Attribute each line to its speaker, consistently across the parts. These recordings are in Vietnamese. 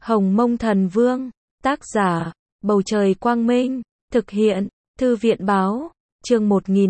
Speaker 1: Hồng Mông Thần Vương, tác giả, Bầu Trời Quang Minh, thực hiện, Thư viện Báo, chương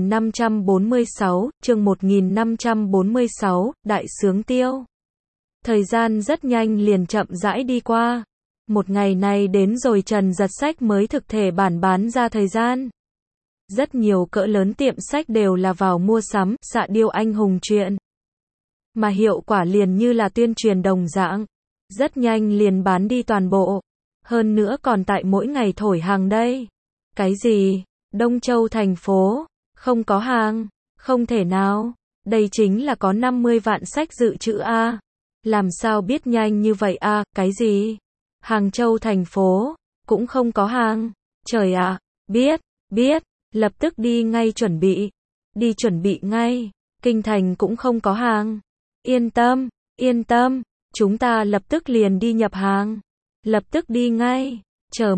Speaker 1: 1546, Đại Sướng Tiêu. Thời gian rất nhanh liền chậm rãi đi qua. Một ngày này đến rồi Trần Giật Sách mới thực thể bản bán ra thời gian. Rất nhiều cỡ lớn tiệm sách đều là vào mua sắm, Xạ Điêu Anh Hùng truyện. Mà hiệu quả liền như là tuyên truyền đồng dạng. Rất nhanh liền bán đi toàn bộ. Hơn nữa còn tại mỗi ngày thổi hàng đây. Cái gì? Đông Châu thành phố, không có hàng, không thể nào. Đây chính là có 50 vạn sách dự trữ a. Làm sao biết nhanh như vậy a? Cái gì? Hàng Châu thành phố, cũng không có hàng. Trời ạ, biết, lập tức đi ngay chuẩn bị. Đi chuẩn bị ngay, Kinh thành cũng không có hàng. Yên tâm, chúng ta lập tức liền đi nhập hàng. Lập tức đi ngay, chờ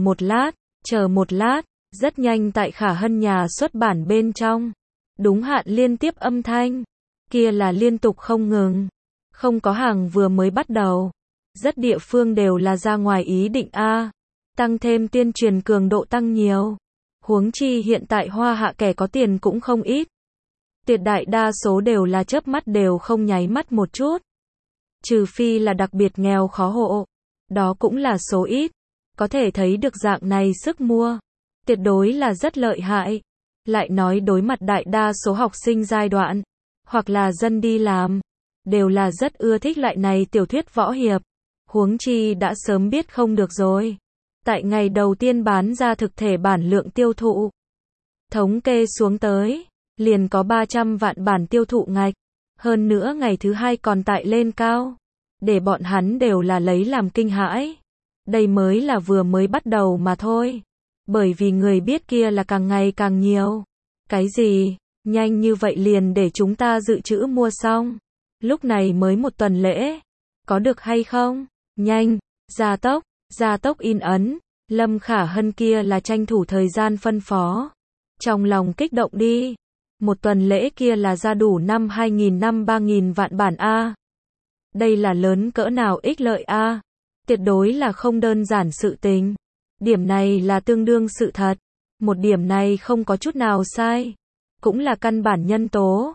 Speaker 1: một lát, rất nhanh tại Khả Hân nhà xuất bản bên trong. Đúng hạn liên tiếp âm thanh, kia là liên tục không ngừng. Không có hàng vừa mới bắt đầu. Rất địa phương đều là ra ngoài ý định a. Tăng thêm tuyên truyền cường độ tăng nhiều. Huống chi hiện tại Hoa Hạ kẻ có tiền cũng không ít. Tuyệt đại đa số đều là chớp mắt đều không nháy mắt một chút. Trừ phi là đặc biệt nghèo khó hộ. Đó cũng là số ít. Có thể thấy được dạng này sức mua. Tuyệt đối là rất lợi hại. Lại nói đối mặt đại đa số học sinh giai đoạn. Hoặc là dân đi làm. Đều là rất ưa thích loại này tiểu thuyết võ hiệp. Huống chi đã sớm biết không được rồi. Tại ngày đầu tiên bán ra thực thể bản lượng tiêu thụ. Thống kê xuống tới. Liền có 300 vạn bản tiêu thụ ngạch. Hơn nữa ngày thứ hai còn tại lên cao. Để bọn hắn đều là lấy làm kinh hãi. Đây mới là vừa mới bắt đầu mà thôi. Bởi vì người biết kia là càng ngày càng nhiều. Cái gì? Nhanh như vậy liền để chúng ta dự trữ mua xong. Lúc này mới một tuần lễ. Có được hay không? Nhanh, gia tốc in ấn. Lâm Khả Hân kia là tranh thủ thời gian phân phó. Trong lòng kích động đi. Một tuần lễ kia là ra đủ năm 2.000 năm 3.000 vạn bản A. Đây là lớn cỡ nào ích lợi A. Tuyệt đối là không đơn giản sự tình. Điểm này là tương đương sự thật. Một điểm này không có chút nào sai. Cũng là căn bản nhân tố.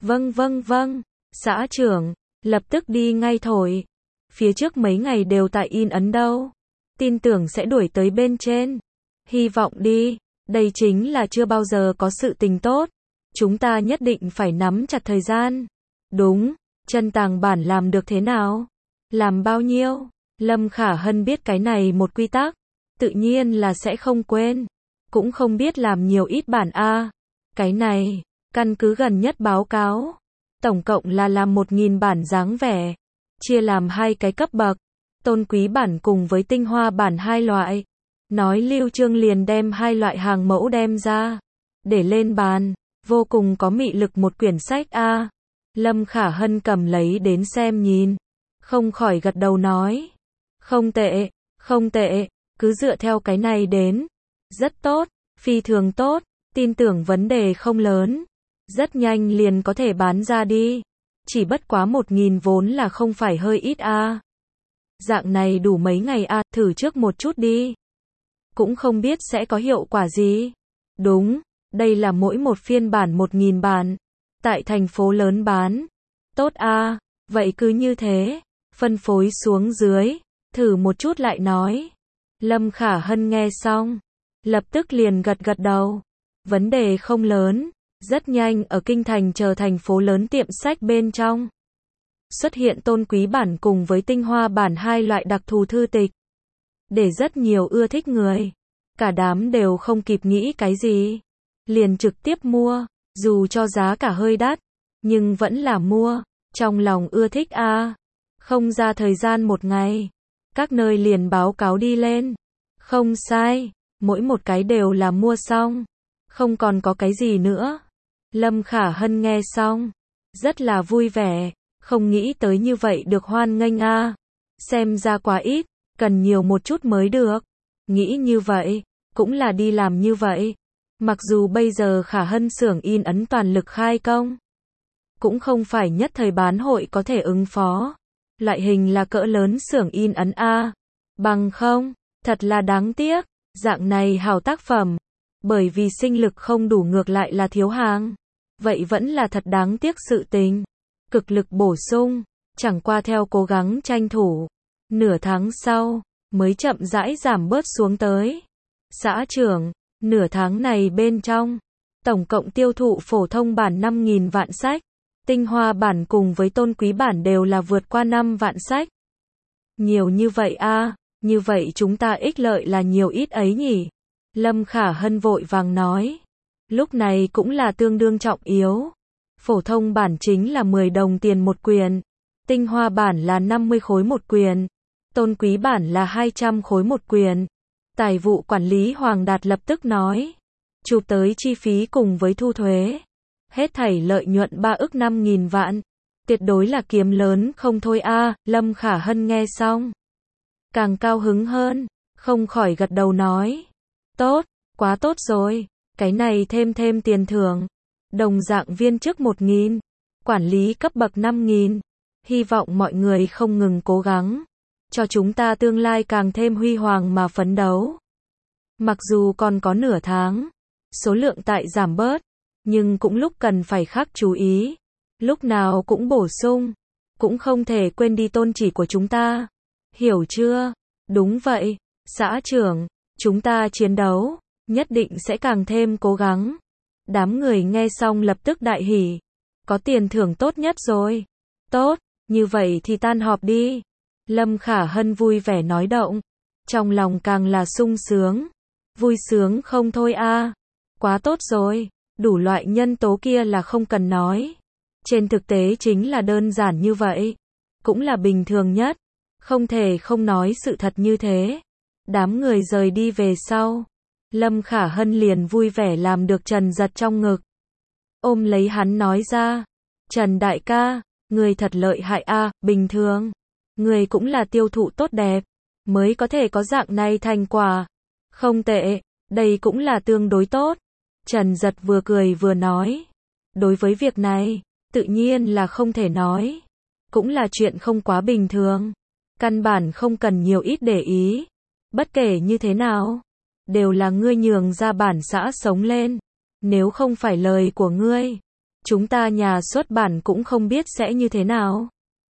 Speaker 1: Vâng. Xã trưởng, lập tức đi ngay thổi. Phía trước mấy ngày đều tại in ấn đâu. Tin tưởng sẽ đuổi tới bên trên. Hy vọng đi. Đây chính là chưa bao giờ có sự tình tốt. Chúng ta nhất định phải nắm chặt thời gian. Đúng, chân tàng bản làm được thế nào? Làm bao nhiêu? Lâm Khả Hân biết cái này một quy tắc. Tự nhiên là sẽ không quên. Cũng không biết làm nhiều ít bản A. Cái này, căn cứ gần nhất báo cáo. Tổng cộng là làm 1.000 bản dáng vẻ. Chia làm hai cái cấp bậc. Tôn quý bản cùng với tinh hoa bản hai loại. Nói Lưu Trương liền đem hai loại hàng mẫu đem ra. Để lên bàn. Vô cùng có mị lực một quyển sách A. Lâm Khả Hân cầm lấy đến xem nhìn. Không khỏi gật đầu nói. Không tệ, cứ dựa theo cái này đến. Rất tốt, phi thường tốt, tin tưởng vấn đề không lớn. Rất nhanh liền có thể bán ra đi. Chỉ bất quá 1.000 vốn là không phải hơi ít A. Dạng này đủ mấy ngày A, thử trước một chút đi. Cũng không biết sẽ có hiệu quả gì. Đúng. Đây là mỗi một phiên bản 1.000 bản. Tại thành phố lớn bán. Tốt a, vậy cứ như thế. Phân phối xuống dưới. Thử một chút lại nói. Lâm Khả Hân nghe xong. Lập tức liền gật đầu. Vấn đề không lớn. Rất nhanh ở Kinh thành chờ thành phố lớn tiệm sách bên trong. Xuất hiện tôn quý bản cùng với tinh hoa bản hai loại đặc thù thư tịch. Để rất nhiều ưa thích người. Cả đám đều không kịp nghĩ cái gì. Liền trực tiếp mua, dù cho giá cả hơi đắt, nhưng vẫn là mua, trong lòng ưa thích a. Không ra thời gian một ngày, các nơi liền báo cáo đi lên. Không sai, mỗi một cái đều là mua xong, không còn có cái gì nữa. Lâm Khả Hân nghe xong, rất là vui vẻ, không nghĩ tới như vậy được hoan nghênh a. Xem ra quá ít, cần nhiều một chút mới được. Nghĩ như vậy, cũng là đi làm như vậy. Mặc dù bây giờ Khả Hân xưởng in ấn toàn lực khai công, cũng không phải nhất thời bán hội có thể ứng phó. Loại hình là cỡ lớn xưởng in ấn A. Bằng không, thật là đáng tiếc, dạng này hảo tác phẩm, bởi vì sinh lực không đủ ngược lại là thiếu hàng. Vậy vẫn là thật đáng tiếc sự tình. Cực lực bổ sung, chẳng qua theo cố gắng tranh thủ, nửa tháng sau, mới chậm rãi giảm bớt xuống tới. Xã trưởng, nửa tháng này bên trong, tổng cộng tiêu thụ phổ thông bản 5.000 vạn sách, tinh hoa bản cùng với tôn quý bản đều là vượt qua 5 vạn sách. Nhiều như vậy a, như vậy chúng ta ích lợi là nhiều ít ấy nhỉ? Lâm Khả Hân vội vàng nói. Lúc này cũng là tương đương trọng yếu. Phổ thông bản chính là 10 đồng tiền một quyển, tinh hoa bản là 50 khối một quyển, tôn quý bản là 200 khối một quyển. Tài vụ quản lý Hoàng Đạt lập tức nói. Chụp tới chi phí cùng với thu thuế. Hết thảy lợi nhuận 3 ức 5.000 vạn. Tuyệt đối là kiếm lớn không thôi a. Lâm Khả Hân nghe xong, càng cao hứng hơn, không khỏi gật đầu nói. Tốt, quá tốt rồi, cái này thêm tiền thưởng. Đồng dạng viên chức 1.000, quản lý cấp bậc 5.000. Hy vọng mọi người không ngừng cố gắng, cho chúng ta tương lai càng thêm huy hoàng mà phấn đấu. Mặc dù còn có nửa tháng, số lượng tại giảm bớt, nhưng cũng lúc cần phải khắc chú ý, lúc nào cũng bổ sung, cũng không thể quên đi tôn chỉ của chúng ta. Hiểu chưa? Đúng vậy, xã trưởng, chúng ta chiến đấu, nhất định sẽ càng thêm cố gắng. Đám người nghe xong lập tức đại hỉ. Có tiền thưởng tốt nhất rồi. Tốt, như vậy thì tan họp đi. Lâm Khả Hân vui vẻ nói động. Trong lòng càng là sung sướng. Vui sướng không thôi a. Quá tốt rồi. Đủ loại nhân tố kia là không cần nói. Trên thực tế chính là đơn giản như vậy. Cũng là bình thường nhất. Không thể không nói sự thật như thế. Đám người rời đi về sau. Lâm Khả Hân liền vui vẻ làm được Trần Giật trong ngực. Ôm lấy hắn nói ra. Trần đại ca, người thật lợi hại a, bình thường. Người cũng là tiêu thụ tốt đẹp, mới có thể có dạng này thành quả. Không tệ, đây cũng là tương đối tốt. Trần Giật vừa cười vừa nói. Đối với việc này, tự nhiên là không thể nói. Cũng là chuyện không quá bình thường. Căn bản không cần nhiều ít để ý. Bất kể như thế nào, đều là ngươi nhường ra bản xã sống lên. Nếu không phải lời của ngươi, chúng ta nhà xuất bản cũng không biết sẽ như thế nào.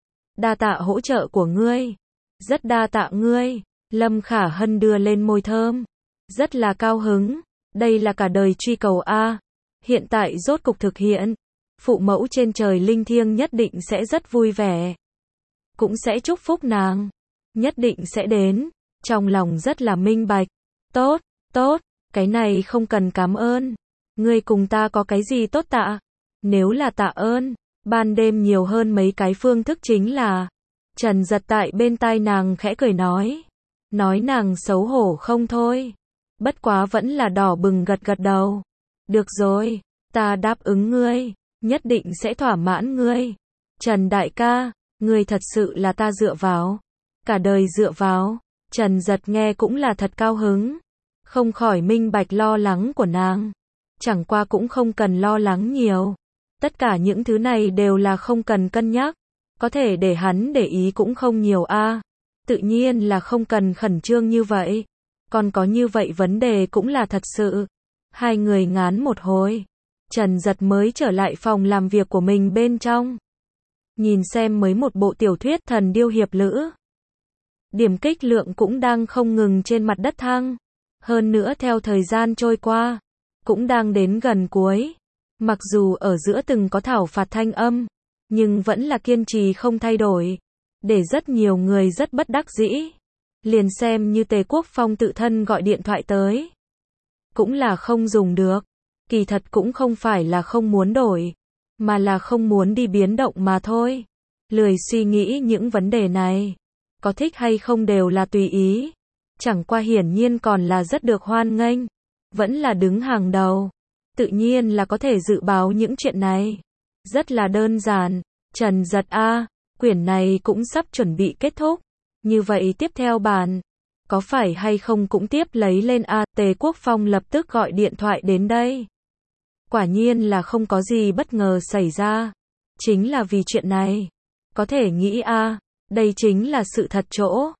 Speaker 1: Đa tạ hỗ trợ của ngươi. Rất đa tạ ngươi. Lâm Khả Hân đưa lên môi thơm. Rất là cao hứng. Đây là cả đời truy cầu a. Hiện tại rốt cục thực hiện. Phụ mẫu trên trời linh thiêng nhất định sẽ rất vui vẻ. Cũng sẽ chúc phúc nàng. Nhất định sẽ đến. Trong lòng rất là minh bạch. Tốt, tốt, cái này không cần cảm ơn. Ngươi cùng ta có cái gì tốt tạ? Nếu là tạ ơn, ban đêm nhiều hơn mấy cái phương thức chính là. Trần Giật tại bên tai nàng khẽ cười nói. Nói nàng xấu hổ không thôi. Bất quá vẫn là đỏ bừng gật gật đầu. Được rồi, ta đáp ứng ngươi, nhất định sẽ thỏa mãn ngươi. Trần đại ca, ngươi thật sự là ta dựa vào. Cả đời dựa vào. Trần Giật nghe cũng là thật cao hứng. Không khỏi minh bạch lo lắng của nàng. Chẳng qua cũng không cần lo lắng nhiều. Tất cả những thứ này đều là không cần cân nhắc. Có thể để hắn để ý cũng không nhiều a. Tự nhiên là không cần khẩn trương như vậy. Còn có như vậy vấn đề cũng là thật sự. Hai người ngán một hồi. Trần Giật mới trở lại phòng làm việc của mình bên trong. Nhìn xem mới một bộ tiểu thuyết thần điêu hiệp lữ. Điểm kích lượng cũng đang không ngừng trên mặt đất thăng. Hơn nữa theo thời gian trôi qua, cũng đang đến gần cuối. Mặc dù ở giữa từng có thảo phạt thanh âm, nhưng vẫn là kiên trì không thay đổi. Để rất nhiều người rất bất đắc dĩ. Liền xem như Tề Quốc Phong tự thân gọi điện thoại tới. Cũng là không dùng được. Kỳ thật cũng không phải là không muốn đổi, mà là không muốn đi biến động mà thôi. Lười suy nghĩ những vấn đề này. Có thích hay không đều là tùy ý. Chẳng qua hiển nhiên còn là rất được hoan nghênh. Vẫn là đứng hàng đầu. Tự nhiên là có thể dự báo những chuyện này. Rất là đơn giản. Trần Giật a, quyển này cũng sắp chuẩn bị kết thúc. Như vậy tiếp theo bản, có phải hay không cũng tiếp lấy lên a. Tề Quốc Phong lập tức gọi điện thoại đến đây. Quả nhiên là không có gì bất ngờ xảy ra. Chính là vì chuyện này. Có thể nghĩ a, đây chính là sự thật chỗ.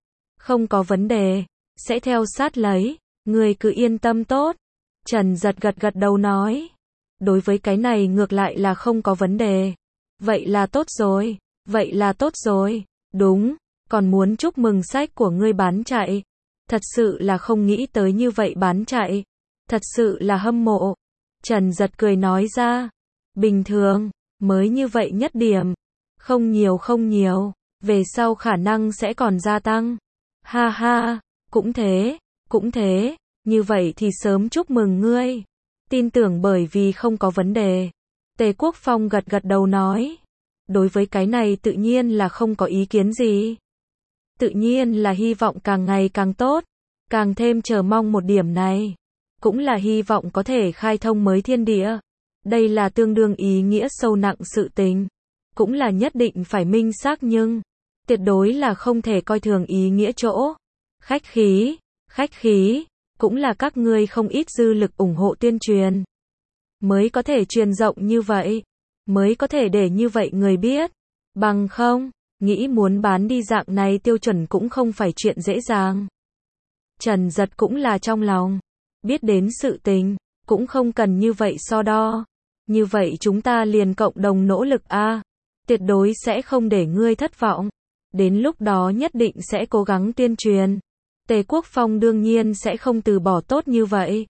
Speaker 1: Không có vấn đề, sẽ theo sát lấy, ngươi cứ yên tâm tốt. Trần Giật gật đầu nói. Đối với cái này ngược lại là không có vấn đề. Vậy là tốt rồi, vậy là tốt rồi, đúng, còn muốn chúc mừng sách của ngươi bán chạy. Thật sự là không nghĩ tới như vậy bán chạy. Thật sự là hâm mộ. Trần Giật cười nói ra. Bình thường, mới như vậy nhất điểm. Không nhiều, về sau khả năng sẽ còn gia tăng. Ha ha, cũng thế, như vậy thì sớm chúc mừng ngươi. Tin tưởng bởi vì không có vấn đề. Tề Quốc Phong gật đầu nói. Đối với cái này tự nhiên là không có ý kiến gì. Tự nhiên là hy vọng càng ngày càng tốt. Càng thêm chờ mong một điểm này. Cũng là hy vọng có thể khai thông mới thiên địa. Đây là tương đương ý nghĩa sâu nặng sự tình. Cũng là nhất định phải minh xác nhưng tuyệt đối là không thể coi thường ý nghĩa chỗ. Khách khí, cũng là các ngươi không ít dư lực ủng hộ tuyên truyền. Mới có thể truyền rộng như vậy. Mới có thể để như vậy người biết. Bằng không, nghĩ muốn bán đi dạng này tiêu chuẩn cũng không phải chuyện dễ dàng. Trần Giật cũng là trong lòng. Biết đến sự tình, cũng không cần như vậy so đo. Như vậy chúng ta liền cộng đồng nỗ lực a. Tuyệt đối sẽ không để ngươi thất vọng. Đến lúc đó nhất định sẽ cố gắng tuyên truyền. Tề Quốc Phong đương nhiên sẽ không từ bỏ tốt như vậy.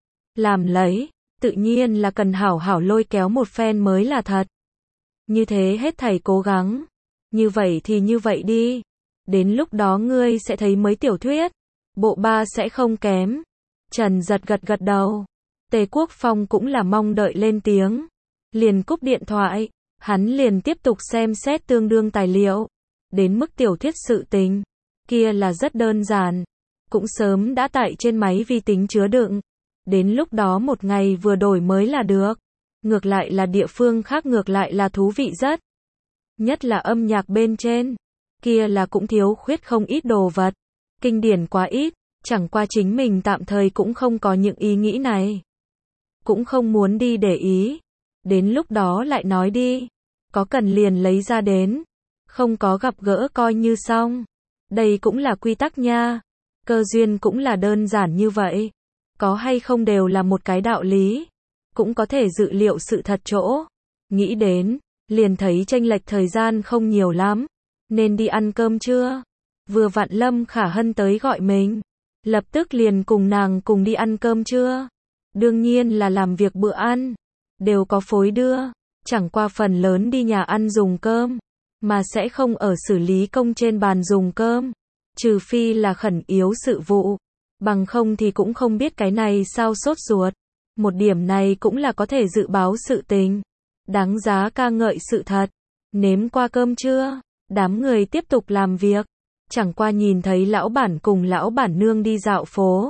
Speaker 1: Làm lấy, tự nhiên là cần hảo hảo lôi kéo một phen mới là thật. Như thế hết thảy cố gắng. Như vậy thì như vậy đi. Đến lúc đó ngươi sẽ thấy mới tiểu thuyết. Bộ 3 sẽ không kém. Trần Giật gật đầu. Tề Quốc Phong cũng là mong đợi lên tiếng. Liền cúp điện thoại. Hắn liền tiếp tục xem xét tương đương tài liệu. Đến mức tiểu thuyết sự tình. Kia là rất đơn giản. Cũng sớm đã tại trên máy vi tính chứa đựng. Đến lúc đó một ngày vừa đổi mới là được. Ngược lại là địa phương khác ngược lại là thú vị rất. Nhất là âm nhạc bên trên. Kia là cũng thiếu khuyết không ít đồ vật. Kinh điển quá ít. Chẳng qua chính mình tạm thời cũng không có những ý nghĩ này. Cũng không muốn đi để ý. Đến lúc đó lại nói đi. Có cần liền lấy ra đến. Không có gặp gỡ coi như xong. Đây cũng là quy tắc nha. Cơ duyên cũng là đơn giản như vậy. Có hay không đều là một cái đạo lý. Cũng có thể dự liệu sự thật chỗ. Nghĩ đến, liền thấy chênh lệch thời gian không nhiều lắm. Nên đi ăn cơm chưa? Vừa vặn Lâm Khả Hân tới gọi mình. Lập tức liền cùng nàng cùng đi ăn cơm chưa? Đương nhiên là làm việc bữa ăn. Đều có phối đưa. Chẳng qua phần lớn đi nhà ăn dùng cơm. Mà sẽ không ở xử lý công trên bàn dùng cơm. Trừ phi là khẩn yếu sự vụ. Bằng không thì cũng không biết cái này sao sốt ruột. Một điểm này cũng là có thể dự báo sự tình. Đáng giá ca ngợi sự thật. Nếm qua cơm chưa? Đám người tiếp tục làm việc. Chẳng qua nhìn thấy lão bản cùng lão bản nương đi dạo phố.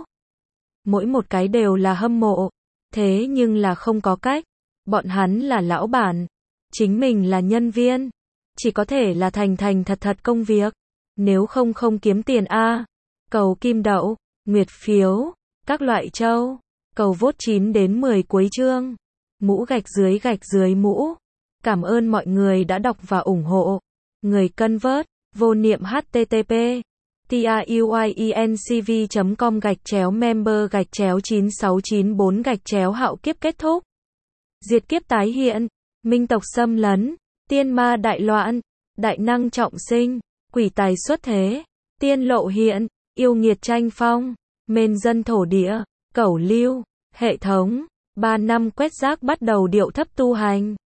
Speaker 1: Mỗi một cái đều là hâm mộ. Thế nhưng là không có cách. Bọn hắn là lão bản. Chính mình là nhân viên. Chỉ có thể là thành thật công việc. Nếu không kiếm tiền a. Cầu kim đậu, nguyệt phiếu, các loại châu. Cầu vote 9 đến 10 cuối chương. Mũ gạch dưới mũ. Cảm ơn mọi người đã đọc và ủng hộ. Người cân vớt, vô niệm http tiuyicncv.com/member/9694 hạo kiếp kết thúc. Diệt kiếp tái hiện, minh tộc xâm lấn, tiên ma đại loạn, đại năng trọng sinh, quỷ tài xuất thế, tiên lộ hiện, yêu nghiệt tranh phong, mên dân thổ địa, cẩu lưu, hệ thống, 3 năm quét rác bắt đầu điệu thấp tu hành.